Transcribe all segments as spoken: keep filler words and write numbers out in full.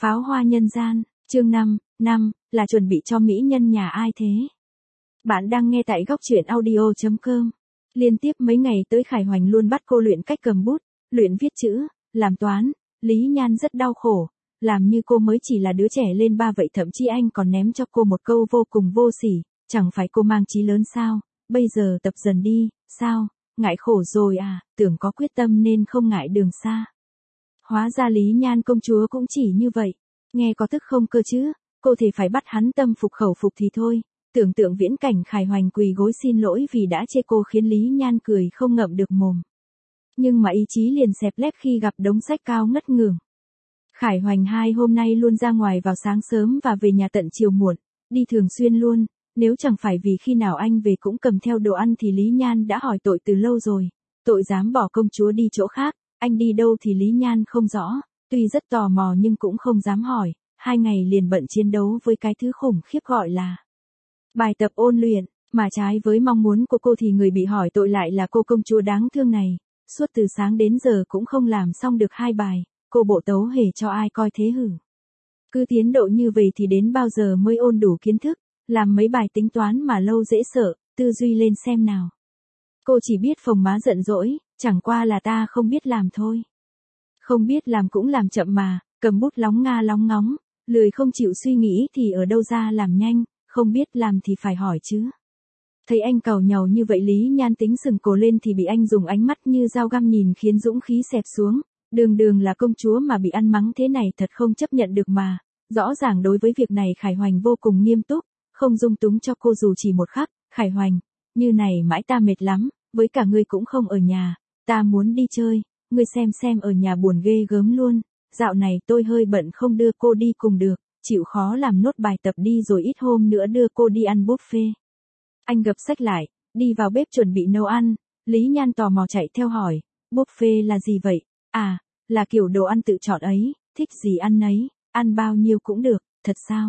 Pháo hoa nhân gian, chương năm, năm, là chuẩn bị cho mỹ nhân nhà ai thế? Bạn đang nghe tại góc truyện audio chấm com. Liên tiếp mấy ngày tới Khải Hoành luôn bắt cô luyện cách cầm bút, luyện viết chữ, làm toán, Lý Nhan rất đau khổ, làm như cô mới chỉ là đứa trẻ lên ba vậy, thậm chí anh còn ném cho cô một câu vô cùng vô sỉ, chẳng phải cô mang chí lớn sao, bây giờ tập dần đi, sao, ngại khổ rồi à, tưởng có quyết tâm nên không ngại đường xa. Hóa ra Lý Nhan công chúa cũng chỉ như vậy, nghe có tức không cơ chứ, cô thì phải bắt hắn tâm phục khẩu phục thì thôi. Tưởng tượng viễn cảnh Khải Hoành quỳ gối xin lỗi vì đã chê cô khiến Lý Nhan cười không ngậm được mồm. Nhưng mà ý chí liền xẹp lép khi gặp đống sách cao ngất ngưởng. Khải Hoành hai hôm nay luôn ra ngoài vào sáng sớm và về nhà tận chiều muộn, đi thường xuyên luôn, nếu chẳng phải vì khi nào anh về cũng cầm theo đồ ăn thì Lý Nhan đã hỏi tội từ lâu rồi, tội dám bỏ công chúa đi chỗ khác, anh đi đâu thì Lý Nhan không rõ, tuy rất tò mò nhưng cũng không dám hỏi, hai ngày liền bận chiến đấu với cái thứ khủng khiếp gọi là bài tập ôn luyện, mà trái với mong muốn của cô thì người bị hỏi tội lại là cô công chúa đáng thương này, suốt từ sáng đến giờ cũng không làm xong được hai bài, cô bộ tấu hề cho ai coi thế hử. Cứ tiến độ như vậy thì đến bao giờ mới ôn đủ kiến thức, làm mấy bài tính toán mà lâu dễ sợ, tư duy lên xem nào. Cô chỉ biết phồng má giận dỗi, chẳng qua là ta không biết làm thôi. Không biết làm cũng làm chậm mà, cầm bút lóng nga lóng ngóng, lười không chịu suy nghĩ thì ở đâu ra làm nhanh. Không biết làm thì phải hỏi chứ. Thấy anh càu nhàu như vậy Lý Nhan tính sừng cổ lên thì bị anh dùng ánh mắt như dao găm nhìn khiến dũng khí xẹp xuống. Đường đường là công chúa mà bị ăn mắng thế này thật không chấp nhận được mà. Rõ ràng đối với việc này Khải Hoành vô cùng nghiêm túc, không dung túng cho cô dù chỉ một khắc. Khải Hoành, như này mãi ta mệt lắm, với cả ngươi cũng không ở nhà, ta muốn đi chơi, ngươi xem xem ở nhà buồn ghê gớm luôn. Dạo này tôi hơi bận không đưa cô đi cùng được. Chịu khó làm nốt bài tập đi rồi ít hôm nữa đưa cô đi ăn buffet. Anh gập sách lại, đi vào bếp chuẩn bị nấu ăn, Lý Nhan tò mò chạy theo hỏi, buffet là gì vậy? À, là kiểu đồ ăn tự chọn ấy, thích gì ăn nấy, ăn bao nhiêu cũng được, thật sao?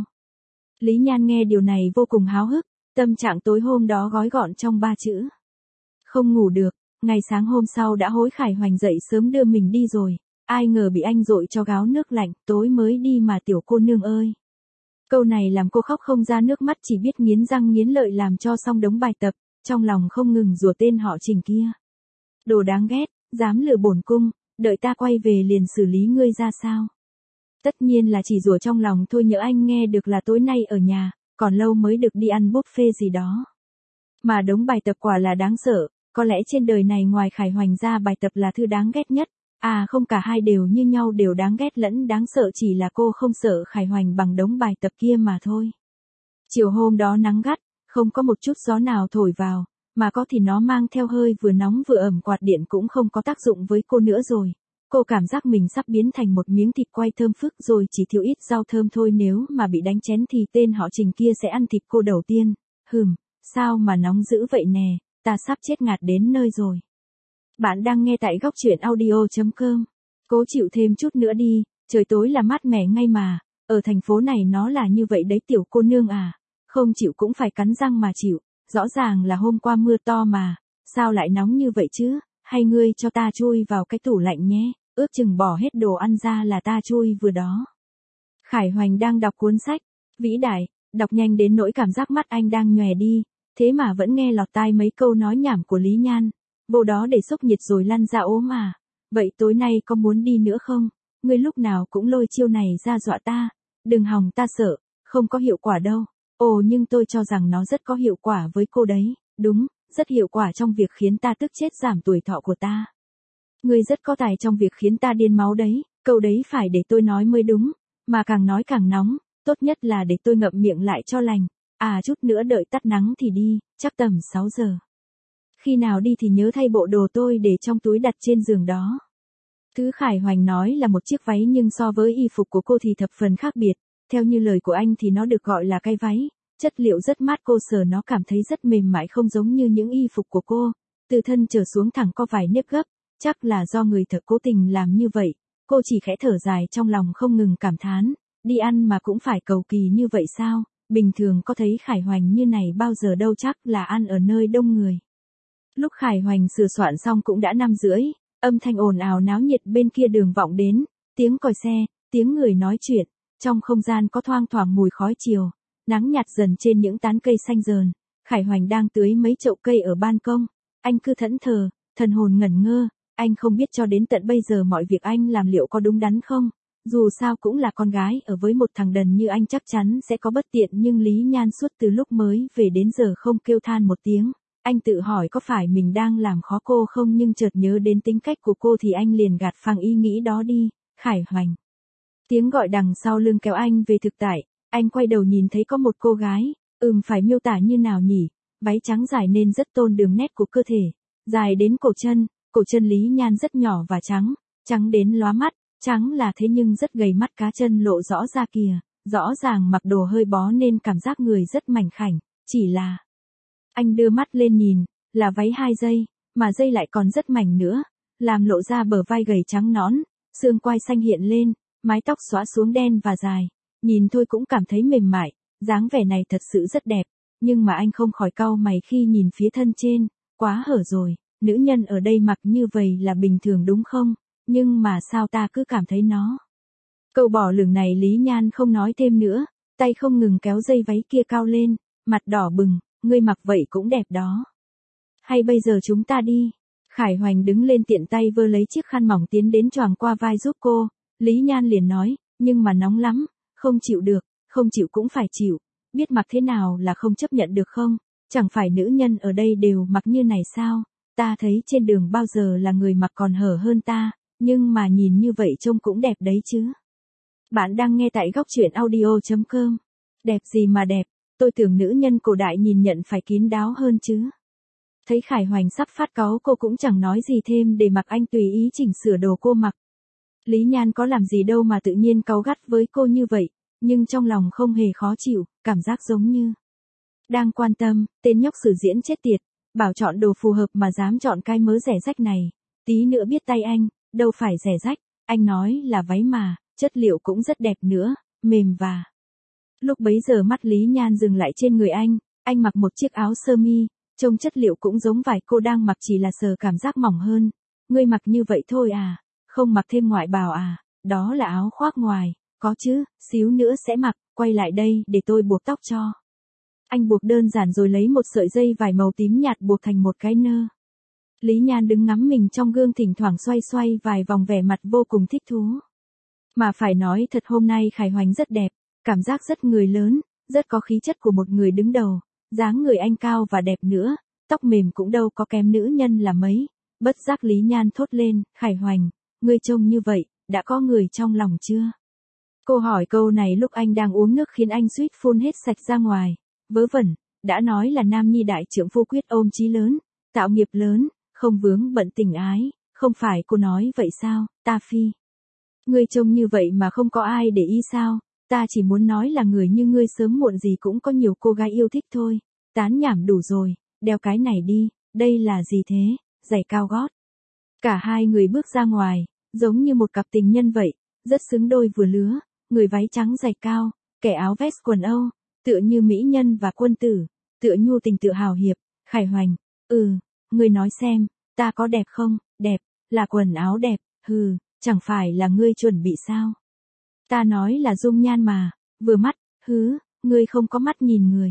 Lý Nhan nghe điều này vô cùng háo hức, tâm trạng tối hôm đó gói gọn trong ba chữ. Không ngủ được, ngày sáng hôm sau đã hối Khải Hoành dậy sớm đưa mình đi rồi. Ai ngờ bị anh dội cho gáo nước lạnh, tối mới đi mà tiểu cô nương ơi. Câu này làm cô khóc không ra nước mắt, chỉ biết nghiến răng nghiến lợi làm cho xong đống bài tập, trong lòng không ngừng rủa tên họ Trình kia. Đồ đáng ghét, dám lừa bổn cung, đợi ta quay về liền xử lý ngươi ra sao. Tất nhiên là chỉ rủa trong lòng thôi, nhỡ anh nghe được là tối nay ở nhà, còn lâu mới được đi ăn buffet gì đó. Mà đống bài tập quả là đáng sợ, có lẽ trên đời này ngoài Khải Hoành ra bài tập là thứ đáng ghét nhất. À không, cả hai đều như nhau, đều đáng ghét lẫn đáng sợ, chỉ là cô không sợ Khải Hoành bằng đống bài tập kia mà thôi. Chiều hôm đó nắng gắt, không có một chút gió nào thổi vào, mà có thì nó mang theo hơi vừa nóng vừa ẩm, quạt điện cũng không có tác dụng với cô nữa rồi. Cô cảm giác mình sắp biến thành một miếng thịt quay thơm phức rồi, chỉ thiếu ít rau thơm thôi, nếu mà bị đánh chén thì tên họ Trình kia sẽ ăn thịt cô đầu tiên. Hừm, sao mà nóng dữ vậy nè, ta sắp chết ngạt đến nơi rồi. Bạn đang nghe tại góc truyện audio chấm com. Cố chịu thêm chút nữa đi, trời tối là mát mẻ ngay mà, ở thành phố này nó là như vậy đấy tiểu cô nương à, không chịu cũng phải cắn răng mà chịu, rõ ràng là hôm qua mưa to mà, sao lại nóng như vậy chứ, hay ngươi cho ta chui vào cái tủ lạnh nhé, ước chừng bỏ hết đồ ăn ra là ta chui vừa đó. Khải Hoành đang đọc cuốn sách, vĩ đại, đọc nhanh đến nỗi cảm giác mắt anh đang nhòe đi, thế mà vẫn nghe lọt tai mấy câu nói nhảm của Lý Nhan. Vô đó để sốc nhiệt rồi lăn ra ốm à, vậy tối nay có muốn đi nữa không, ngươi lúc nào cũng lôi chiêu này ra dọa ta, đừng hòng ta sợ, không có hiệu quả đâu, ồ nhưng tôi cho rằng nó rất có hiệu quả với cô đấy, đúng, rất hiệu quả trong việc khiến ta tức chết giảm tuổi thọ của ta. Ngươi rất có tài trong việc khiến ta điên máu đấy, câu đấy phải để tôi nói mới đúng, mà càng nói càng nóng, tốt nhất là để tôi ngậm miệng lại cho lành, à chút nữa đợi tắt nắng thì đi, chắc tầm sáu giờ. Khi nào đi thì nhớ thay bộ đồ tôi để trong túi đặt trên giường đó. Thứ Khải Hoành nói là một chiếc váy nhưng so với y phục của cô thì thập phần khác biệt, theo như lời của anh thì nó được gọi là cái váy, chất liệu rất mát, cô sờ nó cảm thấy rất mềm mại, không giống như những y phục của cô, từ thân trở xuống thẳng có vài nếp gấp, chắc là do người thợ cố tình làm như vậy, cô chỉ khẽ thở dài trong lòng không ngừng cảm thán, đi ăn mà cũng phải cầu kỳ như vậy sao, bình thường có thấy Khải Hoành như này bao giờ đâu, chắc là ăn ở nơi đông người. Lúc Khải Hoành sửa soạn xong cũng đã năm rưỡi, âm thanh ồn ào náo nhiệt bên kia đường vọng đến, tiếng còi xe, tiếng người nói chuyện, Trong không gian có thoang thoảng mùi khói chiều, nắng nhạt dần trên những tán cây xanh rờn. Khải Hoành đang tưới mấy chậu cây ở ban công. Anh cứ thẫn thờ, thần hồn ngẩn ngơ. Anh không biết cho đến tận bây giờ mọi việc anh làm liệu có đúng đắn không. Dù sao cũng là con gái ở với một thằng đần như anh chắc chắn sẽ có bất tiện, nhưng Lý Nhan suốt từ lúc mới về đến giờ không kêu than một tiếng. Anh tự hỏi có phải mình đang làm khó cô không, nhưng chợt nhớ đến tính cách của cô thì anh liền gạt phăng ý nghĩ đó đi. Khải Hoành. Tiếng gọi đằng sau lưng kéo anh về thực tại. Anh quay đầu nhìn thấy có một cô gái. Ừm phải miêu tả như nào nhỉ? Váy trắng dài nên rất tôn đường nét của cơ thể. Dài đến cổ chân, cổ chân Lý Nhan rất nhỏ và trắng. Trắng đến lóa mắt. Trắng là thế nhưng rất gầy, mắt cá chân lộ rõ ra kìa. Rõ ràng mặc đồ hơi bó nên cảm giác người rất mảnh khảnh. Chỉ là... Anh đưa mắt lên nhìn, là váy hai dây, mà dây lại còn rất mảnh nữa, làm lộ ra bờ vai gầy trắng nõn, xương quai xanh hiện lên, mái tóc xõa xuống đen và dài, nhìn thôi cũng cảm thấy mềm mại, dáng vẻ này thật sự rất đẹp, nhưng mà anh không khỏi cau mày khi nhìn phía thân trên, quá hở rồi, nữ nhân ở đây mặc như vậy là bình thường đúng không, nhưng mà sao ta cứ cảm thấy nó. Câu bỏ lửng này Lý Nhan không nói thêm nữa, tay không ngừng kéo dây váy kia cao lên, mặt đỏ bừng. Ngươi mặc vậy cũng đẹp đó. Hay bây giờ chúng ta đi. Khải Hoành đứng lên tiện tay vơ lấy chiếc khăn mỏng tiến đến choàng qua vai giúp cô. Lý Nhan liền nói, nhưng mà nóng lắm, không chịu được, không chịu cũng phải chịu. Biết mặc thế nào là không chấp nhận được không? Chẳng phải nữ nhân ở đây đều mặc như này sao? Ta thấy trên đường bao giờ là người mặc còn hở hơn ta, nhưng mà nhìn như vậy trông cũng đẹp đấy chứ. Bạn đang nghe tại góc truyện audio chấm com. Đẹp gì mà đẹp? Tôi tưởng nữ nhân cổ đại nhìn nhận phải kín đáo hơn chứ. Thấy Khải Hoành sắp phát cáu cô cũng chẳng nói gì thêm để mặc anh tùy ý chỉnh sửa đồ cô mặc. Lý Nhan có làm gì đâu mà tự nhiên cáu gắt với cô như vậy, nhưng trong lòng không hề khó chịu, cảm giác giống như đang quan tâm. Tên nhóc sử diễn chết tiệt, bảo chọn đồ phù hợp mà dám chọn cái mớ rẻ rách này. Tí nữa biết tay anh, đâu phải rẻ rách, anh nói là váy mà, chất liệu cũng rất đẹp nữa, mềm và... Lúc bấy giờ mắt Lý Nhan dừng lại trên người anh, anh mặc một chiếc áo sơ mi, trông chất liệu cũng giống vải cô đang mặc, chỉ là sờ cảm giác mỏng hơn. Ngươi mặc như vậy thôi à, không mặc thêm ngoại bào à, đó là áo khoác ngoài, có chứ, xíu nữa sẽ mặc, quay lại đây để tôi buộc tóc cho. Anh buộc đơn giản rồi lấy một sợi dây vải màu tím nhạt buộc thành một cái nơ. Lý Nhan đứng ngắm mình trong gương thỉnh thoảng xoay xoay vài vòng vẻ mặt vô cùng thích thú. Mà phải nói thật hôm nay Khải Hoành rất đẹp. Cảm giác rất người lớn, rất có khí chất của một người đứng đầu, dáng người anh cao và đẹp nữa, tóc mềm cũng đâu có kém nữ nhân là mấy. Bất giác Lý Nhan thốt lên, Khải Hoành, ngươi trông như vậy, đã có người trong lòng chưa? Cô hỏi câu này lúc anh đang uống nước khiến anh suýt phun hết sạch ra ngoài. Vớ vẩn, đã nói là nam nhi đại trượng phu quyết ôm chí lớn, tạo nghiệp lớn, không vướng bận tình ái, không phải cô nói vậy sao, ta phi. Ngươi trông như vậy mà không có ai để ý sao? Ta chỉ muốn nói là người như ngươi sớm muộn gì cũng có nhiều cô gái yêu thích thôi. Tán nhảm đủ rồi, đeo cái này đi, đây là gì thế, giày cao gót. Cả hai người bước ra ngoài, giống như một cặp tình nhân vậy, rất xứng đôi vừa lứa, người váy trắng giày cao, kẻ áo vest quần Âu, tựa như mỹ nhân và quân tử, tựa nhu tình tự hào hiệp. Khải Hoành, ừ, ngươi nói xem, ta có đẹp không? Đẹp, là quần áo đẹp, hừ, chẳng phải là ngươi chuẩn bị sao? Ta nói là dung nhan mà, vừa mắt, hứ, ngươi không có mắt nhìn người.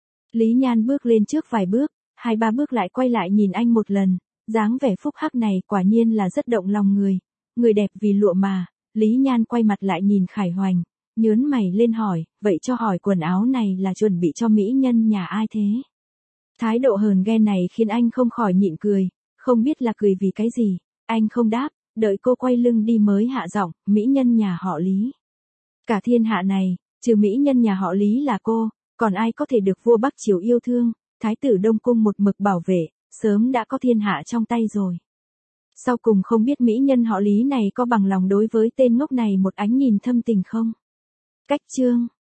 Lý Nhan bước lên trước vài bước, hai ba bước lại quay lại nhìn anh một lần, dáng vẻ phúc hắc này quả nhiên là rất động lòng người. Người đẹp vì lụa mà. Lý Nhan quay mặt lại nhìn Khải Hoành, nhớn mày lên hỏi, vậy cho hỏi quần áo này là chuẩn bị cho mỹ nhân nhà ai thế? Thái độ hờn ghen này khiến anh không khỏi nhịn cười, không biết là cười vì cái gì, anh không đáp, đợi cô quay lưng đi mới hạ giọng, mỹ nhân nhà họ Lý. Cả thiên hạ này, trừ mỹ nhân nhà họ Lý là cô, còn ai có thể được vua Bắc Triều yêu thương, thái tử Đông Cung một mực bảo vệ, sớm đã có thiên hạ trong tay rồi. Sau cùng không biết mỹ nhân họ Lý này có bằng lòng đối với tên ngốc này một ánh nhìn thâm tình không? Cách chương